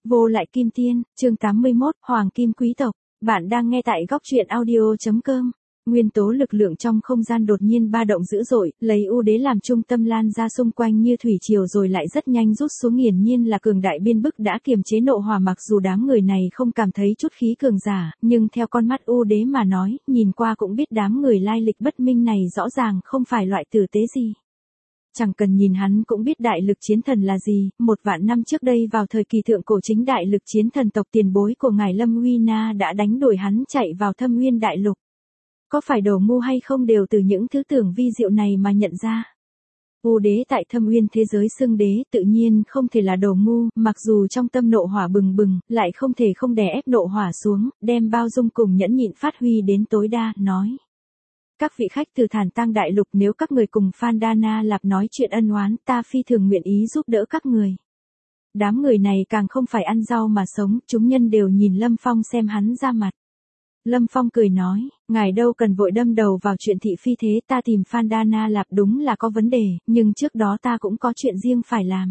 Vô lại kim tiên, chương 81, Hoàng kim quý tộc. Bạn đang nghe tại góc truyện audio.com. Nguyên tố lực lượng trong không gian đột nhiên ba động dữ dội, lấy U Đế làm trung tâm lan ra xung quanh như thủy triều rồi lại rất nhanh rút xuống, nghiền nhiên là cường đại biên bức đã kiềm chế nộ hỏa. Mặc dù đám người này không cảm thấy chút khí cường giả, nhưng theo con mắt U Đế mà nói, nhìn qua cũng biết đám người lai lịch bất minh này rõ ràng không phải loại tử tế gì. Chẳng cần nhìn hắn cũng biết đại lực chiến thần là gì, 1.000 năm trước đây vào thời kỳ thượng cổ chính đại lực chiến thần tộc tiền bối của ngài Lâm Uy Na đã đánh đuổi hắn chạy vào Thâm Nguyên đại lục. Có phải đồ ngu hay không đều từ những thứ tưởng vi diệu này mà nhận ra. U Đế tại Thâm Nguyên thế giới xưng đế tự nhiên không thể là đồ ngu, mặc dù trong tâm nộ hỏa bừng bừng, lại không thể không đè ép nộ hỏa xuống, đem bao dung cùng nhẫn nhịn phát huy đến tối đa, nói. Các vị khách từ Thản Tang đại lục, nếu các người cùng Phan Đa Na Lạp nói chuyện ân oán, ta phi thường nguyện ý giúp đỡ các người. Đám người này càng không phải ăn rau mà sống, chúng nhân đều nhìn Lâm Phong xem hắn ra mặt. Lâm Phong cười nói, ngài đâu cần vội đâm đầu vào chuyện thị phi thế, ta tìm Phan Đa Na Lạp đúng là có vấn đề, nhưng trước đó ta cũng có chuyện riêng phải làm.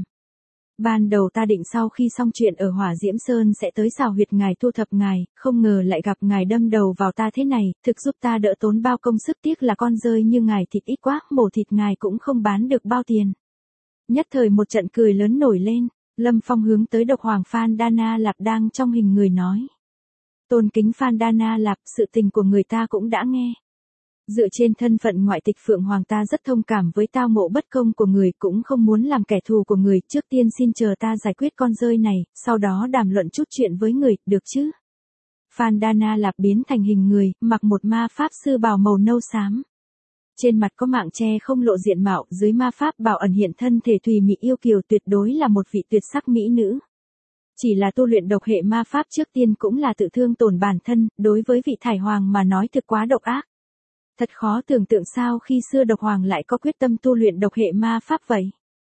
Ban đầu ta định sau khi xong chuyện ở Hỏa Diễm Sơn sẽ tới xào huyệt ngài thu thập ngài, không ngờ lại gặp ngài đâm đầu vào ta thế này, thực giúp ta đỡ tốn bao công sức, tiếc là con rơi như ngài thịt ít quá, mổ thịt ngài cũng không bán được bao tiền. Nhất thời một trận cười lớn nổi lên, Lâm Phong hướng tới độc hoàng Phan Đa Na Lạp đang trong hình người nói. Tôn kính Phan Đa Na Lạp, sự tình của người ta cũng đã nghe. Dựa trên thân phận ngoại tịch Phượng Hoàng ta rất thông cảm với tao ngộ bất công của người, cũng không muốn làm kẻ thù của người, trước tiên xin chờ ta giải quyết con rơi này, sau đó đàm luận chút chuyện với người, được chứ? Phan Đa Na Lạp biến thành hình người, mặc một ma pháp sư bào màu nâu xám. Trên mặt có mạng che không lộ diện mạo, dưới ma pháp bào ẩn hiện thân thể thùy mị yêu kiều, tuyệt đối là một vị tuyệt sắc mỹ nữ. Chỉ là tu luyện độc hệ ma pháp trước tiên cũng là tự thương tổn bản thân, đối với vị Thải Hoàng mà nói thực quá độc ác. Thật khó tưởng tượng sao khi xưa độc hoàng lại có quyết tâm tu luyện độc hệ ma pháp vậy.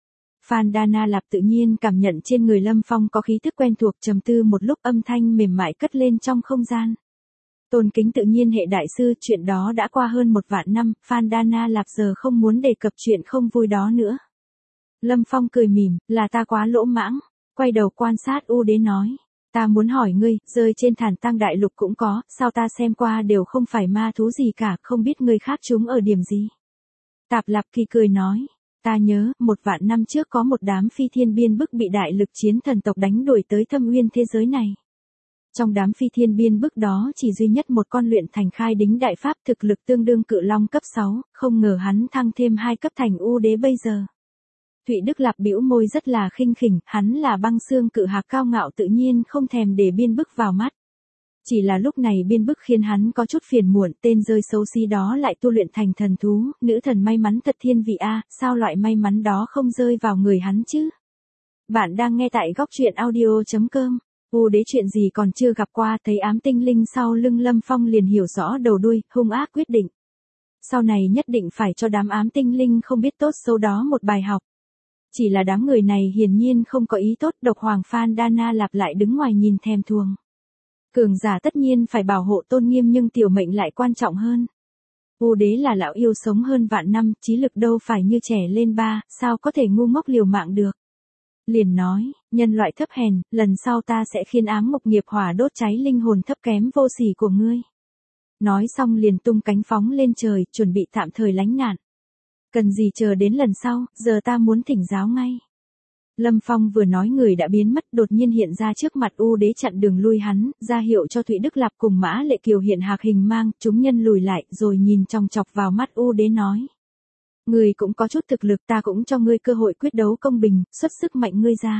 Phan Đa Na Lạp tự nhiên cảm nhận trên người Lâm Phong có khí thức quen thuộc, trầm tư một lúc, âm thanh mềm mại cất lên trong không gian. Tôn kính tự nhiên hệ đại sư, chuyện đó đã qua hơn 1.000 năm, Phan Đa Na Lạp giờ không muốn đề cập chuyện không vui đó nữa. Lâm Phong cười mỉm, là ta quá lỗ mãng, quay đầu quan sát U Đế nói. Ta muốn hỏi ngươi, rơi trên Thản Tang đại lục cũng có, sao ta xem qua đều không phải ma thú gì cả, không biết ngươi khác chúng ở điểm gì. Tạp Lạp Kỳ cười nói, ta nhớ, 1.000 năm trước có một đám phi thiên biên bức bị đại lực chiến thần tộc đánh đuổi tới Thâm Nguyên thế giới này. Trong đám phi thiên biên bức đó chỉ duy nhất một con luyện thành khai đính đại pháp, thực lực tương đương cự long cấp 6, không ngờ hắn thăng thêm 2 cấp thành U Đế bây giờ. Thụy Đức Lạp bĩu môi rất là khinh khỉnh, hắn là băng xương cự hạc cao ngạo tự nhiên không thèm để biên bức vào mắt. Chỉ là lúc này biên bức khiến hắn có chút phiền muộn, tên rơi xấu xí đó lại tu luyện thành thần thú, nữ thần may mắn thật thiên vị a, sao loại may mắn đó không rơi vào người hắn chứ? Bạn đang nghe tại góc truyện audio.com. U Đế chuyện gì còn chưa gặp qua, thấy ám tinh linh sau lưng Lâm Phong liền hiểu rõ đầu đuôi, hung ác quyết định. Sau này nhất định phải cho đám ám tinh linh không biết tốt xấu đó một bài học. Chỉ là đám người này hiển nhiên không có ý tốt, độc hoàng Phan Đa Na Lạp lại đứng ngoài nhìn thèm thuồng. Cường giả tất nhiên phải bảo hộ tôn nghiêm nhưng tiểu mệnh lại quan trọng hơn. U Đế là lão yêu sống hơn 1.000 năm, trí lực đâu phải như trẻ lên 3, sao có thể ngu ngốc liều mạng được. Liền nói, nhân loại thấp hèn, lần sau ta sẽ khiến ám ngục nghiệp hỏa đốt cháy linh hồn thấp kém vô sỉ của ngươi. Nói xong liền tung cánh phóng lên trời, chuẩn bị tạm thời lánh nạn. Cần gì chờ đến lần sau, giờ ta muốn thỉnh giáo ngay. Lâm Phong vừa nói người đã biến mất, đột nhiên hiện ra trước mặt U Đế chặn đường lui hắn, ra hiệu cho Thụy Đức Lạp cùng Mã Lệ Kiều hiện hạc hình mang, chúng nhân lùi lại rồi nhìn chòng chọc vào mắt U Đế nói. Người cũng có chút thực lực, ta cũng cho ngươi cơ hội quyết đấu công bình, xuất sức mạnh ngươi ra.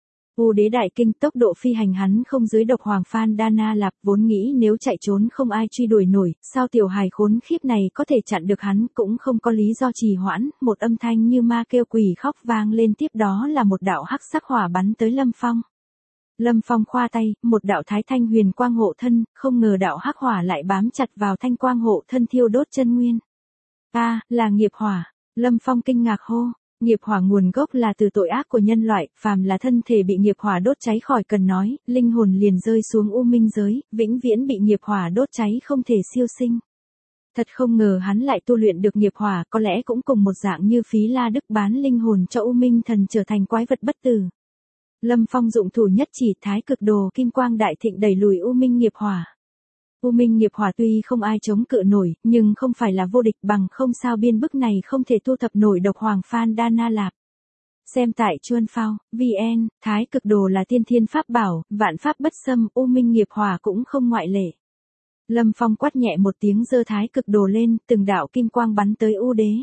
U Đế đại kinh, tốc độ phi hành hắn không dưới độc hoàng Phan Đa Na Lạp, vốn nghĩ nếu chạy trốn không ai truy đuổi nổi, sao tiểu hài khốn khiếp này có thể chặn được hắn, cũng không có lý do trì hoãn, một âm thanh như ma kêu quỷ khóc vang lên, tiếp đó là một đạo hắc sắc hỏa bắn tới Lâm Phong. Lâm Phong khoa tay, một đạo thái thanh huyền quang hộ thân, không ngờ đạo hắc hỏa lại bám chặt vào thanh quang hộ thân thiêu đốt chân nguyên. Là nghiệp hỏa, Lâm Phong kinh ngạc hô. Nghiệp hỏa nguồn gốc là từ tội ác của nhân loại, phàm là thân thể bị nghiệp hỏa đốt cháy khỏi cần nói, linh hồn liền rơi xuống u minh giới, vĩnh viễn bị nghiệp hỏa đốt cháy không thể siêu sinh. Thật không ngờ hắn lại tu luyện được nghiệp hỏa, có lẽ cũng cùng một dạng như Phí La Đức bán linh hồn cho u minh thần trở thành quái vật bất tử. Lâm Phong dụng thủ nhất chỉ thái cực đồ kim quang đại thịnh đẩy lùi U Minh nghiệp hỏa. U Minh nghiệp hỏa tuy không ai chống cự nổi, nhưng không phải là vô địch bằng không sao biên bức này không thể thu thập nổi độc hoàng Phan Đa Na Lạp. Xem tại Chuan Phao, VN, thái cực đồ là tiên thiên pháp bảo, vạn pháp bất xâm, U Minh nghiệp hỏa cũng không ngoại lệ. Lâm Phong quát nhẹ một tiếng giơ thái cực đồ lên, từng đạo kim quang bắn tới U Đế.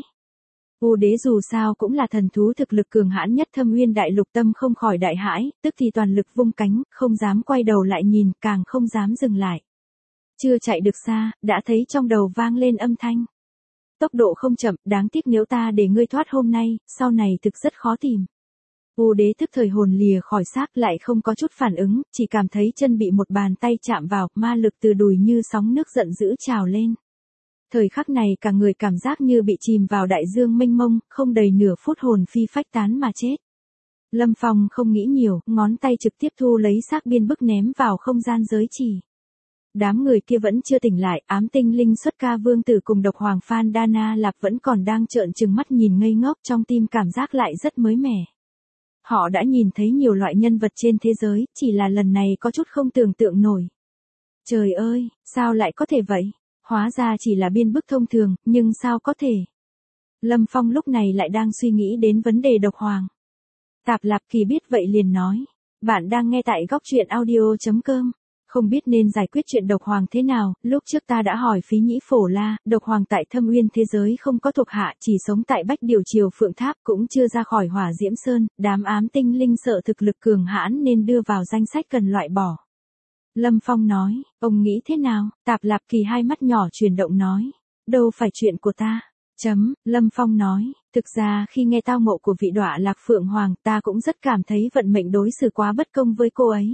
U Đế dù sao cũng là thần thú thực lực cường hãn nhất Thâm Uyên Đại Lục, tâm không khỏi đại hãi, tức thì toàn lực vung cánh, không dám quay đầu lại nhìn, càng không dám dừng lại. Chưa chạy được xa, đã thấy trong đầu vang lên âm thanh. Tốc độ không chậm, đáng tiếc nếu ta để ngươi thoát hôm nay, sau này thực rất khó tìm. U Đế tức thời hồn lìa khỏi xác, lại không có chút phản ứng, chỉ cảm thấy chân bị một bàn tay chạm vào, ma lực từ đùi như sóng nước giận dữ trào lên. Thời khắc này cả người cảm giác như bị chìm vào đại dương mênh mông, không đầy nửa phút hồn phi phách tán mà chết. Lâm Phong không nghĩ nhiều, ngón tay trực tiếp thu lấy xác biên bức ném vào không gian giới chỉ. Đám người kia vẫn chưa tỉnh lại, ám tinh linh xuất ca vương tử cùng độc hoàng Phan Đa Na Lạp vẫn còn đang trợn trừng mắt nhìn ngây ngốc, trong tim cảm giác lại rất mới mẻ. Họ đã nhìn thấy nhiều loại nhân vật trên thế giới, chỉ là lần này có chút không tưởng tượng nổi. Trời ơi, sao lại có thể vậy? Hóa ra chỉ là biên bức thông thường, nhưng sao có thể? Lâm Phong lúc này lại đang suy nghĩ đến vấn đề độc hoàng. Tạp Lạp Kỳ biết vậy liền nói. Bạn đang nghe tại góc truyện audio.com. Không biết nên giải quyết chuyện độc hoàng thế nào, lúc trước ta đã hỏi Phí Nhĩ Phổ La, độc hoàng tại Thâm Uyên thế giới không có thuộc hạ, chỉ sống tại Bách Điều Triều Phượng Tháp, cũng chưa ra khỏi Hỏa Diễm Sơn, đám ám tinh linh sợ thực lực cường hãn nên đưa vào danh sách cần loại bỏ. Lâm Phong nói, ông nghĩ thế nào? Tạp Lạp Kỳ hai mắt nhỏ chuyển động nói, đâu phải chuyện của ta. Lâm Phong nói, thực ra khi nghe tao ngộ của vị đọa lạc Phượng Hoàng, ta cũng rất cảm thấy vận mệnh đối xử quá bất công với cô ấy.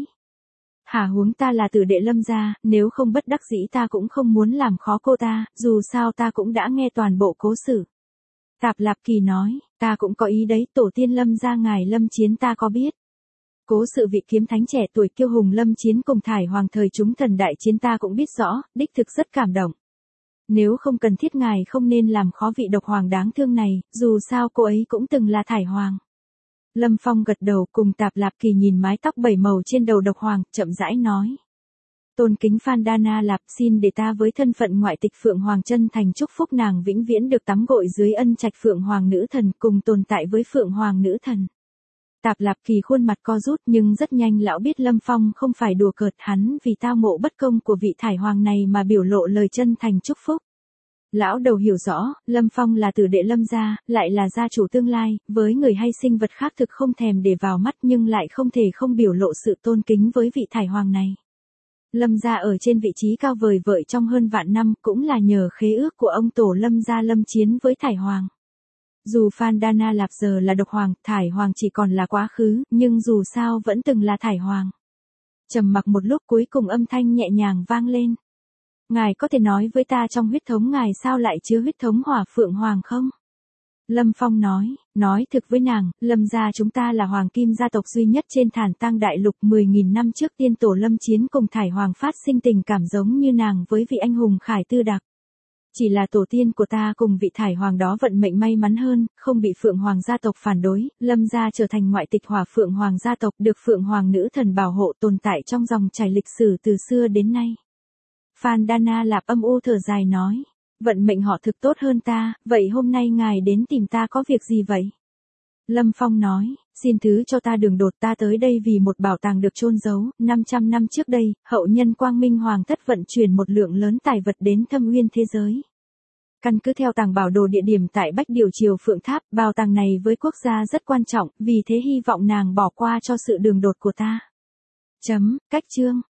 Hả huống ta là tử đệ Lâm gia, nếu không bất đắc dĩ ta cũng không muốn làm khó cô ta, dù sao ta cũng đã nghe toàn bộ cố sự. Tạp Lạp Kỳ nói, ta cũng có ý đấy, tổ tiên Lâm gia ngài Lâm Chiến ta có biết. Cố sự vị kiếm thánh trẻ tuổi kiêu hùng Lâm Chiến cùng Thải Hoàng thời chúng thần đại chiến ta cũng biết rõ, đích thực rất cảm động. Nếu không cần thiết ngài không nên làm khó vị độc hoàng đáng thương này, dù sao cô ấy cũng từng là Thải Hoàng. Lâm Phong gật đầu cùng Tạp Lạp Kỳ nhìn mái tóc bảy màu trên đầu độc hoàng, chậm rãi nói. Tôn kính Phan Đa Na Lạp, xin để ta với thân phận ngoại tịch Phượng Hoàng chân thành chúc phúc nàng vĩnh viễn được tắm gội dưới ân trạch Phượng Hoàng nữ thần cùng tồn tại với Phượng Hoàng nữ thần. Tạp Lạp Kỳ khuôn mặt co rút nhưng rất nhanh lão biết Lâm Phong không phải đùa cợt hắn vì tao ngộ bất công của vị Thải Hoàng này mà biểu lộ lời chân thành chúc phúc. Lão đầu hiểu rõ, Lâm Phong là tử đệ Lâm gia, lại là gia chủ tương lai, với người hay sinh vật khác thực không thèm để vào mắt nhưng lại không thể không biểu lộ sự tôn kính với vị Thải Hoàng này. Lâm gia ở trên vị trí cao vời vợi trong hơn vạn năm cũng là nhờ khế ước của ông tổ Lâm gia Lâm Chiến với Thải Hoàng. Dù Phan Đa Na Lạp giờ là độc hoàng, Thải Hoàng chỉ còn là quá khứ, nhưng dù sao vẫn từng là Thải Hoàng. Trầm mặc một lúc cuối cùng âm thanh nhẹ nhàng vang lên. Ngài có thể nói với ta trong huyết thống ngài sao lại chứa huyết thống Hỏa Phượng Hoàng không? Lâm Phong nói thực với nàng, Lâm gia chúng ta là hoàng kim gia tộc duy nhất trên Thản Tang Đại Lục 10.000 năm trước tiên tổ Lâm Chiến cùng Thải Hoàng phát sinh tình cảm giống như nàng với vị anh hùng Khải Tư Đặc. Chỉ là tổ tiên của ta cùng vị Thải Hoàng đó vận mệnh may mắn hơn, không bị Phượng Hoàng gia tộc phản đối, Lâm gia trở thành ngoại tịch Hỏa Phượng Hoàng gia tộc được Phượng Hoàng nữ thần bảo hộ tồn tại trong dòng chảy lịch sử từ xưa đến nay. Phan Đa Na Lạp âm u thở dài nói, vận mệnh họ thực tốt hơn ta, vậy hôm nay ngài đến tìm ta có việc gì vậy? Lâm Phong nói, xin thứ cho ta đường đột, ta tới đây vì một bảo tàng được chôn giấu, 500 năm trước đây, hậu nhân Quang Minh Hoàng thất vận chuyển một lượng lớn tài vật đến Thâm Uyên thế giới. Căn cứ theo tàng bảo đồ địa điểm tại Bách Điều Triều Phượng Tháp, bảo tàng này với quốc gia rất quan trọng, vì thế hy vọng nàng bỏ qua cho sự đường đột của ta. Cách chương